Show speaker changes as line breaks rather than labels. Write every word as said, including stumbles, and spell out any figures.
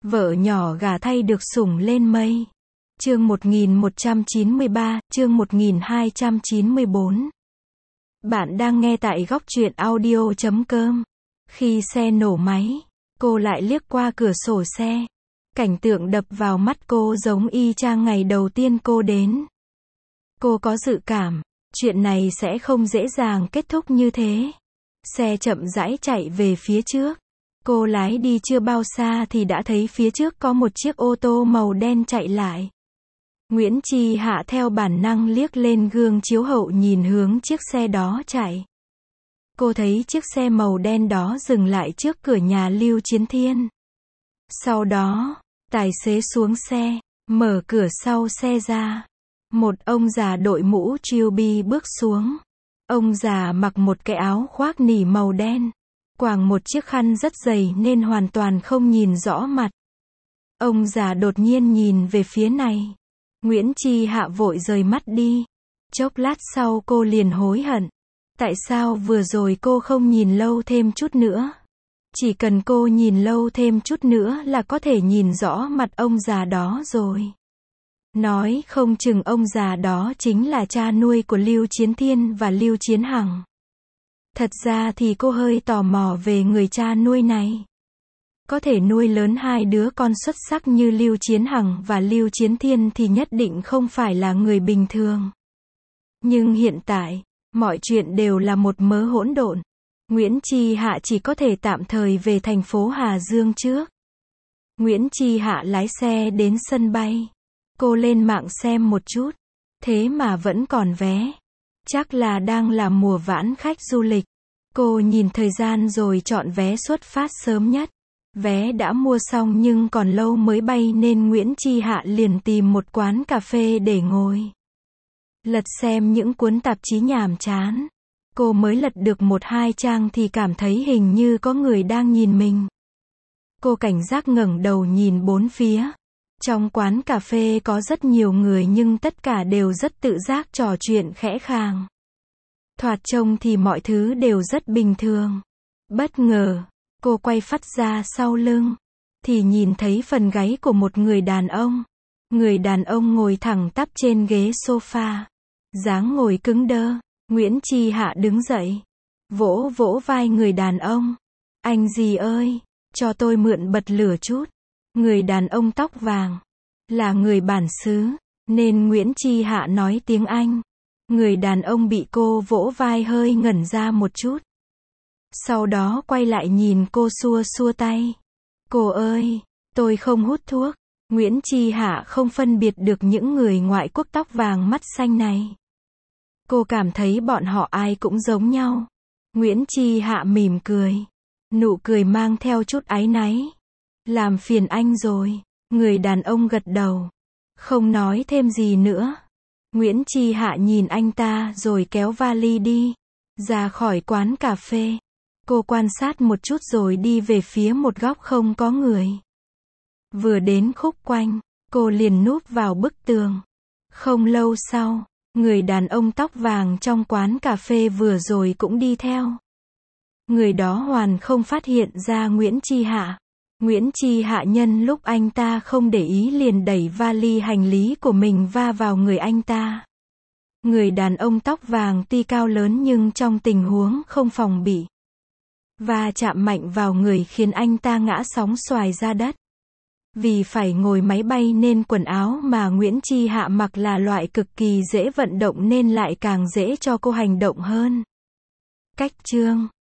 Vợ nhỏ gả thay được sủng lên mây. Chương một nghìn một trăm chín mươi ba, chương một nghìn hai trăm chín mươi bốn. Bạn đang nghe tại góc truyện audio chấm com. Khi xe nổ máy, cô lại liếc qua cửa sổ xe. Cảnh tượng đập vào mắt cô giống y chang ngày đầu tiên cô đến. Cô có dự cảm, chuyện này sẽ không dễ dàng kết thúc như thế. Xe chậm rãi chạy về phía trước. Cô lái đi chưa bao xa thì đã thấy phía trước có một chiếc ô tô màu đen chạy lại. Nguyễn Chi Hạ theo bản năng liếc lên gương chiếu hậu nhìn hướng chiếc xe đó chạy. Cô thấy chiếc xe màu đen đó dừng lại trước cửa nhà Lưu Chiến Thiên. Sau đó, tài xế xuống xe, mở cửa sau xe ra. Một ông già đội mũ trilby bước xuống. Ông già mặc một cái áo khoác nỉ màu đen, quàng một chiếc khăn rất dày nên hoàn toàn không nhìn rõ mặt. Ông già đột nhiên nhìn về phía này. Nguyễn Chi Hạ vội rời mắt đi. Chốc lát sau cô liền hối hận. Tại sao vừa rồi cô không nhìn lâu thêm chút nữa? Chỉ cần cô nhìn lâu thêm chút nữa là có thể nhìn rõ mặt ông già đó rồi. Nói không chừng ông già đó chính là cha nuôi của Lưu Chiến Thiên và Lưu Chiến Hằng. Thật ra thì cô hơi tò mò về người cha nuôi này. Có thể nuôi lớn hai đứa con xuất sắc như Lưu Chiến Hằng và Lưu Chiến Thiên thì nhất định không phải là người bình thường. Nhưng hiện tại, mọi chuyện đều là một mớ hỗn độn. Nguyễn Chi Hạ chỉ có thể tạm thời về thành phố Hà Dương trước. Nguyễn Chi Hạ lái xe đến sân bay. Cô lên mạng xem một chút. Thế mà vẫn còn vé. Chắc là đang là mùa vãn khách du lịch. Cô nhìn thời gian rồi chọn vé xuất phát sớm nhất. Vé đã mua xong nhưng còn lâu mới bay nên Nguyễn Chi Hạ liền tìm một quán cà phê để ngồi. Lật xem những cuốn tạp chí nhàm chán. Cô mới lật được một hai trang thì cảm thấy hình như có người đang nhìn mình. Cô cảnh giác ngẩng đầu nhìn bốn phía. Trong quán cà phê có rất nhiều người nhưng tất cả đều rất tự giác trò chuyện khẽ khàng. Thoạt trông thì mọi thứ đều rất bình thường. Bất ngờ, cô quay phắt ra sau lưng, thì nhìn thấy phần gáy của một người đàn ông. Người đàn ông ngồi thẳng tắp trên ghế sofa. Dáng ngồi cứng đơ. Nguyễn Chi Hạ đứng dậy, vỗ vỗ vai người đàn ông. Anh gì ơi, cho tôi mượn bật lửa chút. Người đàn ông tóc vàng là người bản xứ, nên Nguyễn Chi Hạ nói tiếng Anh. Người đàn ông bị cô vỗ vai hơi ngẩn ra một chút. Sau đó quay lại nhìn cô xua xua tay. Cô ơi, tôi không hút thuốc. Nguyễn Chi Hạ không phân biệt được những người ngoại quốc tóc vàng mắt xanh này. Cô cảm thấy bọn họ ai cũng giống nhau. Nguyễn Chi Hạ mỉm cười. Nụ cười mang theo chút áy náy. Làm phiền anh rồi. Người đàn ông gật đầu. Không nói thêm gì nữa. Nguyễn Chi Hạ nhìn anh ta rồi kéo vali đi. Ra khỏi quán cà phê. Cô quan sát một chút rồi đi về phía một góc không có người. Vừa đến khúc quanh, cô liền núp vào bức tường. Không lâu sau, người đàn ông tóc vàng trong quán cà phê vừa rồi cũng đi theo. Người đó hoàn không phát hiện ra Nguyễn Chi Hạ. Nguyễn Chi Hạ nhân lúc anh ta không để ý liền đẩy vali hành lý của mình va vào người anh ta. Người đàn ông tóc vàng tuy cao lớn nhưng trong tình huống không phòng bị, va chạm mạnh vào người khiến anh ta ngã sóng xoài ra đất. Vì phải ngồi máy bay nên quần áo mà Nguyễn Chi Hạ mặc là loại cực kỳ dễ vận động nên lại càng dễ cho cô hành động hơn. Cách chương